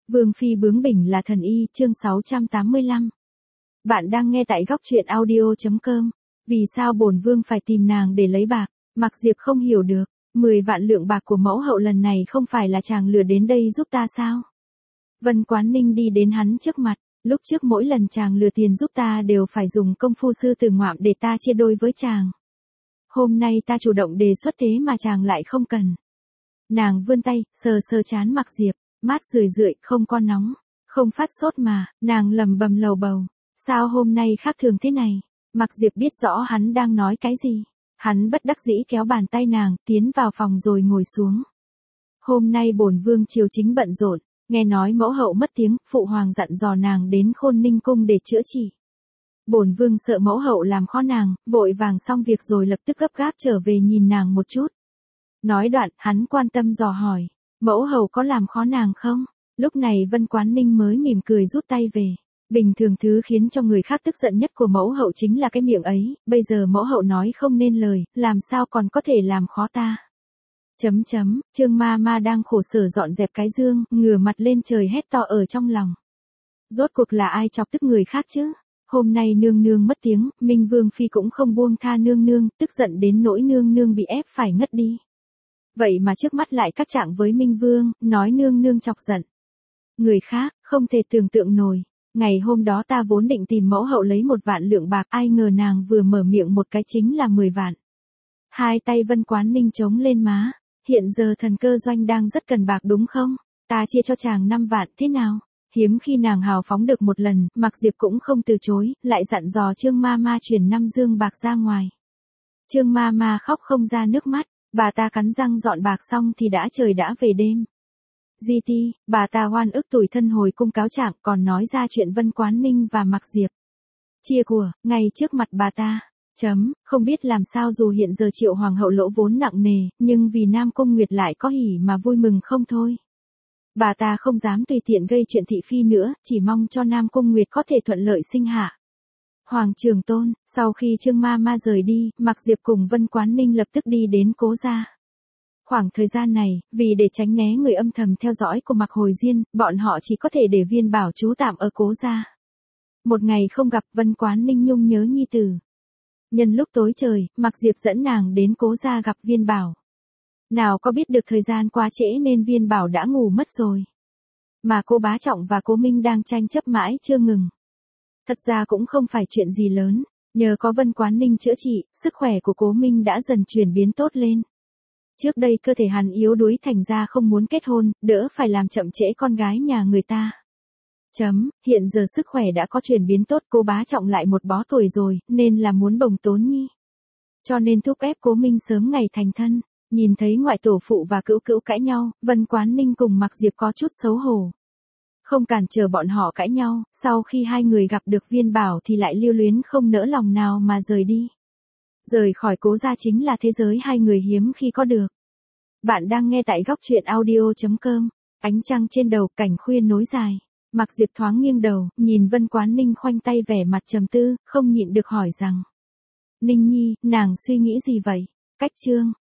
Vương phi bướng bỉnh là thần y, chương 685. Bạn đang nghe tại góc truyện audio.com. Vì sao bổn vương phải tìm nàng để lấy bạc? Mặc Diệp không hiểu được, 10 vạn lượng bạc của mẫu hậu lần này không phải là chàng lừa đến đây giúp ta sao? Vân Quán Ninh đi đến hắn trước mặt, lúc trước mỗi lần chàng lừa tiền giúp ta đều phải dùng công phu sư tử ngoạm để ta chia đôi với chàng. Hôm nay ta chủ động đề xuất thế mà chàng lại không cần. Nàng vươn tay, sờ sờ trán Mặc Diệp, mát rười rượi, không có nóng, không phát sốt mà, nàng lầm bầm lầu bầu. Sao hôm nay khác thường thế này? Mặc Diệp biết rõ hắn đang nói cái gì. Hắn bất đắc dĩ kéo bàn tay nàng, tiến vào phòng rồi ngồi xuống. Hôm nay bổn vương triều chính bận rộn, nghe nói mẫu hậu mất tiếng, phụ hoàng dặn dò nàng đến Khôn Ninh cung để chữa trị. Bổn vương sợ mẫu hậu làm khó nàng, vội vàng xong việc rồi lập tức gấp gáp trở về nhìn nàng một chút. Nói đoạn, hắn quan tâm dò hỏi, mẫu hậu có làm khó nàng không? Lúc này Vân Quán Ninh mới mỉm cười rút tay về. Bình thường thứ khiến cho người khác tức giận nhất của mẫu hậu chính là cái miệng ấy, bây giờ mẫu hậu nói không nên lời, làm sao còn có thể làm khó ta. Trương ma ma đang khổ sở dọn dẹp cái dương, ngửa mặt lên trời hét to ở trong lòng. Rốt cuộc là ai chọc tức người khác chứ? Hôm nay nương nương mất tiếng, Minh Vương Phi cũng không buông tha nương nương, tức giận đến nỗi nương nương bị ép phải ngất đi. Vậy mà trước mắt lại các trạng với Minh Vương, nói nương nương chọc giận. Người khác, không thể tưởng tượng nổi. Ngày hôm đó ta vốn định tìm mẫu hậu lấy 1 vạn lượng bạc, ai ngờ nàng vừa mở miệng một cái chính là 10 vạn. Hai tay Vân Quán Ninh chống lên má. Hiện giờ thần cơ doanh đang rất cần bạc đúng không? Ta chia cho chàng 5 vạn thế nào? Hiếm khi nàng hào phóng được một lần, Mặc Diệp cũng không từ chối, lại dặn dò Trương ma ma chuyển 5 dương bạc ra ngoài. Trương ma ma khóc không ra nước mắt, bà ta cắn răng dọn bạc xong thì trời đã về đêm. Di ti, bà ta oan ức tủi thân hồi cung cáo trạng, còn nói ra chuyện Vân Quán Ninh và Mặc Diệp chia của, ngay trước mặt bà ta. Không biết làm sao dù hiện giờ Triệu hoàng hậu lỗ vốn nặng nề, nhưng vì Nam Cung Nguyệt lại có hỉ mà vui mừng không thôi. Bà ta không dám tùy tiện gây chuyện thị phi nữa, chỉ mong cho Nam Cung Nguyệt có thể thuận lợi sinh hạ Hoàng Trường Tôn. Sau khi Trương ma ma rời đi, Mặc Diệp cùng Vân Quán Ninh lập tức đi đến Cố gia. Khoảng thời gian này, vì để tránh né người âm thầm theo dõi của Mặc Hồi Diên, bọn họ chỉ có thể để Viên Bảo trú tạm ở Cố gia. Một ngày không gặp, Vân Quán Ninh nhung nhớ nhi tử. Nhân lúc tối trời, Mặc Diệp dẫn nàng đến Cố gia gặp Viên Bảo. Nào có biết được thời gian quá trễ nên Viên Bảo đã ngủ mất rồi. Mà Cố Bá Trọng và Cố Minh đang tranh chấp mãi chưa ngừng. Thật ra cũng không phải chuyện gì lớn, nhờ có Vân Quán Ninh chữa trị, sức khỏe của Cố Minh đã dần chuyển biến tốt lên. Trước đây cơ thể hắn yếu đuối thành ra không muốn kết hôn, đỡ phải làm chậm trễ con gái nhà người ta. Hiện giờ sức khỏe đã có chuyển biến tốt, Cố Bá Trọng lại một bó tuổi rồi, nên là muốn bồng tốn nhi. Cho nên thúc ép Cố Minh sớm ngày thành thân. Nhìn thấy ngoại tổ phụ và cữu cữu cãi nhau, Vân Quán Ninh cùng Mặc Diệp có chút xấu hổ. Không cản trở bọn họ cãi nhau, sau khi hai người gặp được Viên Bảo thì lại lưu luyến không nỡ lòng nào mà rời đi. Rời khỏi Cố gia chính là thế giới hai người hiếm khi có được. Bạn đang nghe tại góc truyện audio.com. Ánh trăng trên đầu, cảnh khuya nối dài. Mặc Diệp thoáng nghiêng đầu, nhìn Vân Quán Ninh khoanh tay vẻ mặt trầm tư, không nhịn được hỏi rằng. Ninh nhi, nàng suy nghĩ gì vậy? Cách chương.